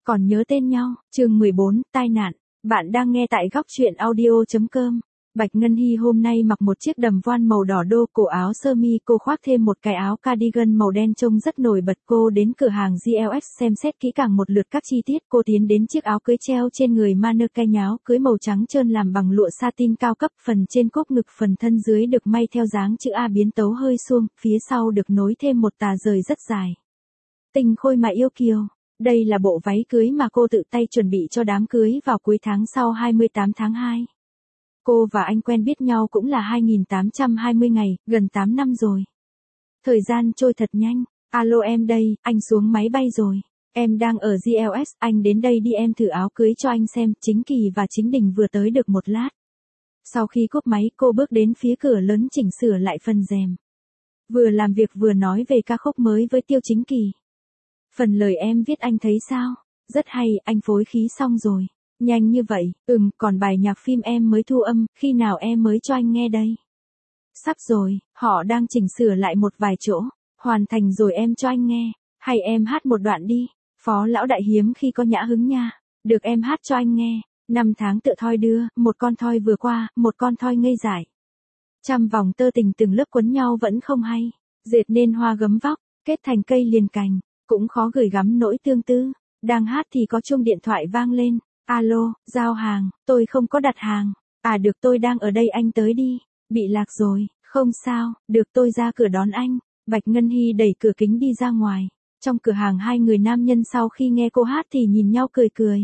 Còn nhớ tên nhau, chương 14, tai nạn. Bạn đang nghe tại góc truyện audio.com. Bạch Ngân Hy hôm nay mặc một chiếc đầm voan màu đỏ đô, cổ áo sơ mi cô khoác thêm một cái áo cardigan màu đen trông rất nổi bật. Cô đến cửa hàng GLX xem xét kỹ càng một lượt các chi tiết. Cô tiến đến chiếc áo cưới treo trên người mannequin áo cưới màu trắng trơn làm bằng lụa satin cao cấp, phần trên cốp ngực phần thân dưới được may theo dáng chữ A biến tấu hơi suông, phía sau được nối thêm một tà rời rất dài. Tinh khôi mà yêu kiều. Đây là bộ váy cưới mà cô tự tay chuẩn bị cho đám cưới vào cuối tháng sau 28 tháng 2. Cô và anh quen biết nhau cũng là 2820 ngày, gần 8 năm rồi. Thời gian trôi thật nhanh. Alo em đây, anh xuống máy bay rồi. Em đang ở GLX, anh đến đây đi em thử áo cưới cho anh xem. Chính Kỳ và Chính Đình vừa tới được một lát. Sau khi cúp máy cô bước đến phía cửa lớn chỉnh sửa lại phần rèm. Vừa làm việc vừa nói về ca khúc mới với Tiêu Chính Kỳ. Phần lời em viết anh thấy sao? Rất hay, anh phối khí xong rồi. Nhanh như vậy, còn bài nhạc phim em mới thu âm, khi nào em mới cho anh nghe đây? Sắp rồi, họ đang chỉnh sửa lại một vài chỗ. Hoàn thành rồi em cho anh nghe. Hay em hát một đoạn đi. Phó lão đại hiếm khi có nhã hứng nha. Được em hát cho anh nghe. 5 tháng tựa thoi đưa, một con thoi vừa qua, một con thoi ngây dại. Trăm vòng tơ tình từng lớp quấn nhau vẫn không hay. Dệt nên hoa gấm vóc, kết thành cây liền cành. Cũng khó gửi gắm nỗi tương tư. Đang hát thì có chuông điện thoại vang lên. Alo, giao hàng, tôi không có đặt hàng. À được, tôi đang ở đây, anh tới đi. Bị lạc rồi, không sao, được tôi ra cửa đón anh. Bạch Ngân Hy đẩy cửa kính đi ra ngoài. Trong cửa hàng hai người nam nhân sau khi nghe cô hát thì nhìn nhau cười cười.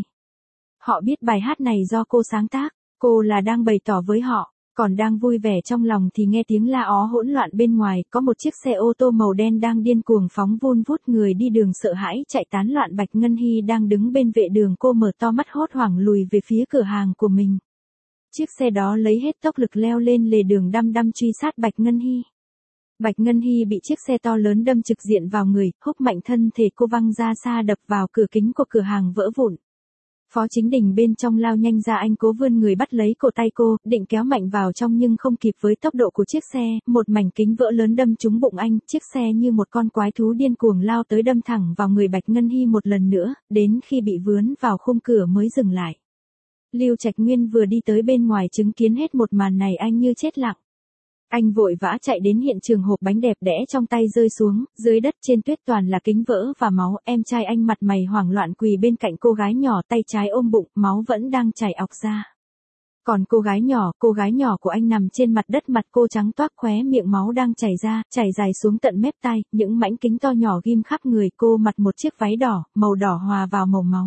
Họ biết bài hát này do cô sáng tác. Cô là đang bày tỏ với họ. Còn đang vui vẻ trong lòng thì nghe tiếng la ó hỗn loạn bên ngoài, có một chiếc xe ô tô màu đen đang điên cuồng phóng vun vút, người đi đường sợ hãi chạy tán loạn. Bạch Ngân Hy đang đứng bên vệ đường, cô mở to mắt hốt hoảng lùi về phía cửa hàng của mình. Chiếc xe đó lấy hết tốc lực leo lên lề đường đăm đăm truy sát Bạch Ngân Hy. Bạch Ngân Hy bị chiếc xe to lớn đâm trực diện vào người, húc mạnh thân thể cô văng ra xa đập vào cửa kính của cửa hàng vỡ vụn. Phó Chính Đình bên trong lao nhanh ra, anh cố vươn người bắt lấy cổ tay cô, định kéo mạnh vào trong nhưng không kịp với tốc độ của chiếc xe, một mảnh kính vỡ lớn đâm trúng bụng anh, chiếc xe như một con quái thú điên cuồng lao tới đâm thẳng vào người Bạch Ngân Hy một lần nữa, đến khi bị vướng vào khung cửa mới dừng lại. Lưu Trạch Nguyên vừa đi tới bên ngoài chứng kiến hết một màn này anh như chết lặng. Anh vội vã chạy đến hiện trường, hộp bánh đẹp đẽ trong tay rơi xuống, dưới đất trên tuyết toàn là kính vỡ và máu. Em trai anh mặt mày hoảng loạn quỳ bên cạnh cô gái nhỏ, tay trái ôm bụng, máu vẫn đang chảy ọc ra. Còn cô gái nhỏ của anh nằm trên mặt đất, mặt cô trắng toát, khóe miệng máu đang chảy ra, chảy dài xuống tận mép tai, những mảnh kính to nhỏ ghim khắp người cô, mặc một chiếc váy đỏ, màu đỏ hòa vào màu máu.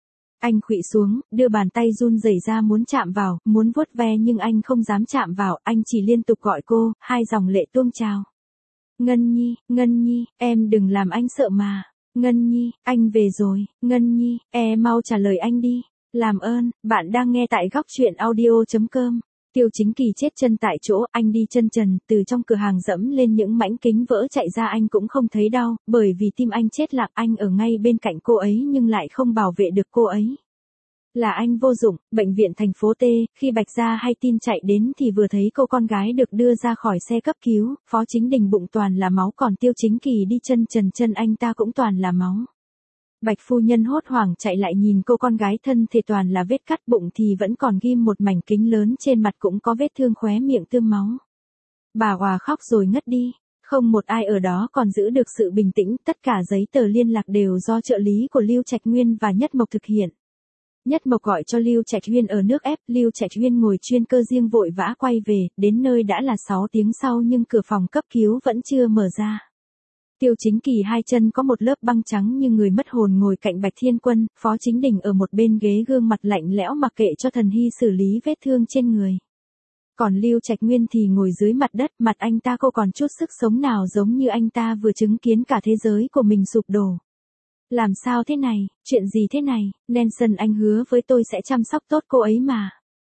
Anh khuỵu xuống, đưa bàn tay run rẩy ra muốn chạm vào, muốn vuốt ve nhưng anh không dám chạm vào, anh chỉ liên tục gọi cô, hai dòng lệ tuôn trào. Ngân Nhi, em đừng làm anh sợ mà. Ngân Nhi, anh về rồi, Ngân Nhi, mau trả lời anh đi. Làm ơn, bạn đang nghe tại góc truyện audio.com. Tiêu Chính Kỳ chết chân tại chỗ, anh đi chân trần, từ trong cửa hàng dẫm lên những mảnh kính vỡ chạy ra, anh cũng không thấy đau, bởi vì tim anh chết lặng, anh ở ngay bên cạnh cô ấy nhưng lại không bảo vệ được cô ấy. Là anh vô dụng. Bệnh viện thành phố T, khi Bạch Gia hay tin chạy đến thì vừa thấy cô con gái được đưa ra khỏi xe cấp cứu, Phó Chính Đình bụng toàn là máu, còn Tiêu Chính Kỳ đi chân trần, chân anh ta cũng toàn là máu. Bạch phu nhân hốt hoảng chạy lại nhìn cô con gái, thân thể toàn là vết cắt, bụng thì vẫn còn ghim một mảnh kính lớn, trên mặt cũng có vết thương, khóe miệng tươm máu. Bà òa khóc rồi ngất đi. Không một ai ở đó còn giữ được sự bình tĩnh, tất cả giấy tờ liên lạc đều do trợ lý của Lưu Trạch Nguyên và Nhất Mộc thực hiện. Nhất Mộc gọi cho Lưu Trạch Nguyên ở nước ép, Lưu Trạch Nguyên ngồi chuyên cơ riêng vội vã quay về, đến nơi đã là 6 tiếng sau nhưng cửa phòng cấp cứu vẫn chưa mở ra. Tiêu Chính Kỳ hai chân có một lớp băng trắng như người mất hồn ngồi cạnh Bạch Thiên Quân, Phó Chính Đình ở một bên ghế, gương mặt lạnh lẽo mặc kệ cho Thần Hy xử lý vết thương trên người. Còn Lưu Trạch Nguyên thì ngồi dưới mặt đất, mặt anh ta cô còn chút sức sống nào, giống như anh ta vừa chứng kiến cả thế giới của mình sụp đổ. Làm sao thế này, chuyện gì thế này, Nelson, anh hứa với tôi sẽ chăm sóc tốt cô ấy mà.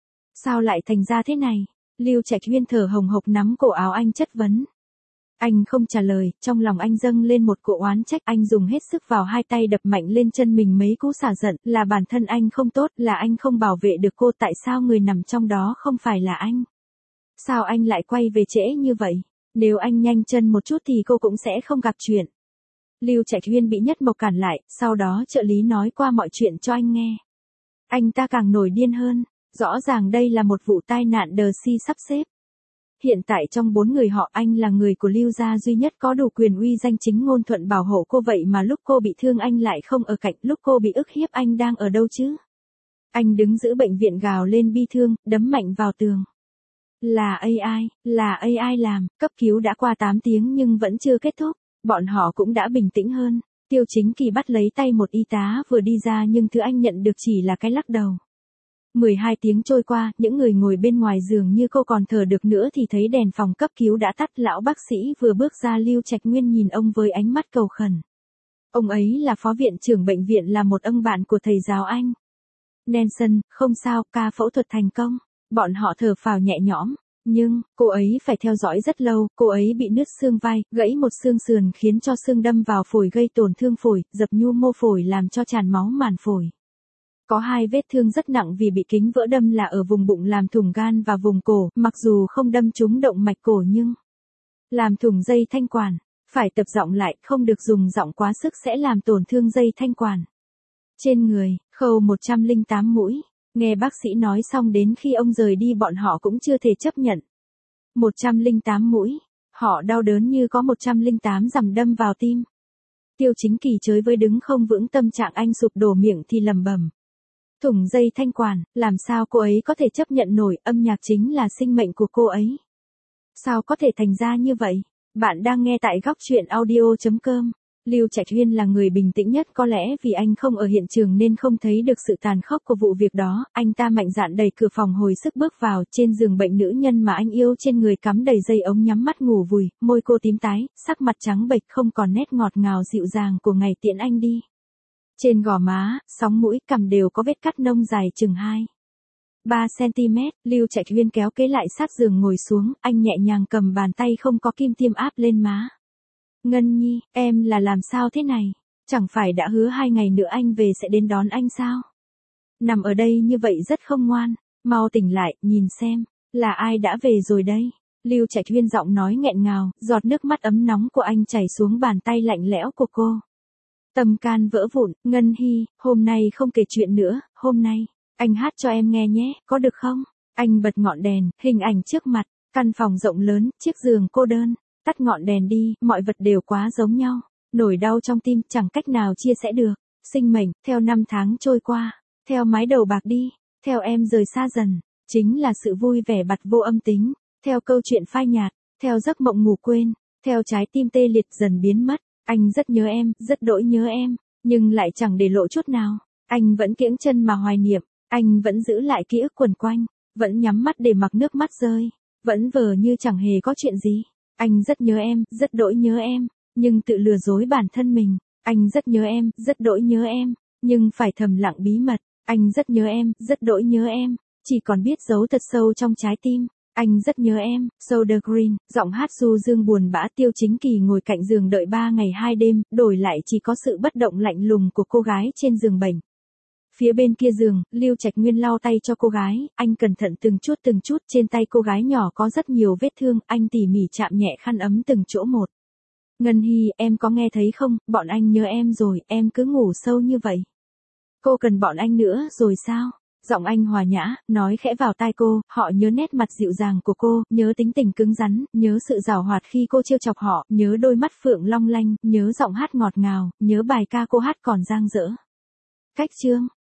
Sao lại thành ra thế này? Lưu Trạch Nguyên thở hồng hộc nắm cổ áo anh chất vấn. Anh không trả lời, trong lòng anh dâng lên một cỗ oán trách, anh dùng hết sức vào hai tay đập mạnh lên chân mình mấy cú xả giận, là bản thân anh không tốt, là anh không bảo vệ được cô, tại sao người nằm trong đó không phải là anh? Sao anh lại quay về trễ như vậy? Nếu anh nhanh chân một chút thì cô cũng sẽ không gặp chuyện. Lưu Trạch Huyên bị Nhất Mộc cản lại, sau đó trợ lý nói qua mọi chuyện cho anh nghe. Anh ta càng nổi điên hơn, rõ ràng đây là một vụ tai nạn đờ si sắp xếp. Hiện tại trong 4 người họ anh là người của Lưu gia duy nhất có đủ quyền uy danh chính ngôn thuận bảo hộ cô, vậy mà lúc cô bị thương anh lại không ở cạnh, lúc cô bị ức hiếp anh đang ở đâu chứ? Anh đứng giữa bệnh viện gào lên bi thương, đấm mạnh vào tường. Là AI làm, cấp cứu đã qua 8 tiếng nhưng vẫn chưa kết thúc, bọn họ cũng đã bình tĩnh hơn. Tiêu Chính Kỳ bắt lấy tay một y tá vừa đi ra nhưng thứ anh nhận được chỉ là cái lắc đầu. 12 tiếng trôi qua, những người ngồi bên ngoài giường như cô còn thở được nữa thì thấy đèn phòng cấp cứu đã tắt. Lão bác sĩ vừa bước ra, Lưu Trạch Nguyên nhìn ông với ánh mắt cầu khẩn. Ông ấy là phó viện trưởng bệnh viện, là một ông bạn của thầy giáo anh. Nelson, không sao, ca phẫu thuật thành công. Bọn họ thở phào nhẹ nhõm. Nhưng, cô ấy phải theo dõi rất lâu, cô ấy bị nứt xương vai, gãy một xương sườn khiến cho xương đâm vào phổi gây tổn thương phổi, dập nhu mô phổi làm cho tràn máu màng phổi. Có 2 vết thương rất nặng vì bị kính vỡ đâm là ở vùng bụng làm thủng gan và vùng cổ, mặc dù không đâm trúng động mạch cổ nhưng làm thủng dây thanh quản. Phải tập giọng lại, không được dùng giọng quá sức sẽ làm tổn thương dây thanh quản. Trên người, khâu 108 mũi. Nghe bác sĩ nói xong đến khi ông rời đi bọn họ cũng chưa thể chấp nhận. 108 mũi. Họ đau đớn như có 108 dằm đâm vào tim. Tiêu Chính Kỳ chới với đứng không vững, tâm trạng anh sụp đổ, miệng thì lẩm bẩm. Thủng dây thanh quản, làm sao cô ấy có thể chấp nhận nổi, âm nhạc chính là sinh mệnh của cô ấy. Sao có thể thành ra như vậy? Bạn đang nghe tại góc truyện audio.com. Lưu Trạch Huyên là người bình tĩnh nhất, có lẽ vì anh không ở hiện trường nên không thấy được sự tàn khốc của vụ việc đó. Anh ta mạnh dạn đẩy cửa phòng hồi sức bước vào, trên giường bệnh nữ nhân mà anh yêu trên người cắm đầy dây ống, nhắm mắt ngủ vùi, môi cô tím tái, sắc mặt trắng bệch, không còn nét ngọt ngào dịu dàng của ngày tiễn anh đi. Trên gò má, sóng mũi, cằm đều có vết cắt nông dài chừng 2-3 cm. Lưu Trạch Huyên kéo kế lại sát giường ngồi xuống, anh nhẹ nhàng cầm bàn tay không có kim tiêm áp lên má. Ngân Nhi, em là làm sao thế này? Chẳng phải đã hứa 2 ngày nữa anh về sẽ đến đón anh sao? Nằm ở đây như vậy rất không ngoan, mau tỉnh lại, nhìn xem, là ai đã về rồi đây? Lưu Trạch Huyên giọng nói nghẹn ngào, giọt nước mắt ấm nóng của anh chảy xuống bàn tay lạnh lẽo của cô. Tâm can vỡ vụn, Ngân Hy, hôm nay không kể chuyện nữa, hôm nay, anh hát cho em nghe nhé, có được không? Anh bật ngọn đèn, hình ảnh trước mặt, căn phòng rộng lớn, chiếc giường cô đơn. Tắt ngọn đèn đi, mọi vật đều quá giống nhau. Nỗi đau trong tim chẳng cách nào chia sẻ được. Sinh mệnh, theo năm tháng trôi qua, theo mái đầu bạc đi, theo em rời xa dần, chính là sự vui vẻ bặt vô âm tính, theo câu chuyện phai nhạt, theo giấc mộng ngủ quên, theo trái tim tê liệt dần biến mất. Anh rất nhớ em, rất đỗi nhớ em, nhưng lại chẳng để lộ chút nào. Anh vẫn kiễng chân mà hoài niệm, anh vẫn giữ lại ký ức quẩn quanh, vẫn nhắm mắt để mặc nước mắt rơi, vẫn vờ như chẳng hề có chuyện gì. Anh rất nhớ em, rất đỗi nhớ em, nhưng tự lừa dối bản thân mình. Anh rất nhớ em, rất đỗi nhớ em, nhưng phải thầm lặng bí mật. Anh rất nhớ em, rất đỗi nhớ em, chỉ còn biết giấu thật sâu trong trái tim. Anh rất nhớ em, Soda Green, giọng hát du dương buồn bã. Tiêu Chính Kỳ ngồi cạnh giường đợi 3 ngày 2 đêm, đổi lại chỉ có sự bất động lạnh lùng của cô gái trên giường bệnh. Phía bên kia giường, Lưu Trạch Nguyên lau tay cho cô gái, anh cẩn thận từng chút, trên tay cô gái nhỏ có rất nhiều vết thương, anh tỉ mỉ chạm nhẹ khăn ấm từng chỗ một. Ngân Hy, em có nghe thấy không, bọn anh nhớ em rồi, em cứ ngủ sâu như vậy. Cô cần bọn anh nữa rồi sao? Giọng anh hòa nhã, nói khẽ vào tai cô, họ nhớ nét mặt dịu dàng của cô, nhớ tính tình cứng rắn, nhớ sự giảo hoạt khi cô trêu chọc họ, nhớ đôi mắt phượng long lanh, nhớ giọng hát ngọt ngào, nhớ bài ca cô hát còn dang dở. Cách chương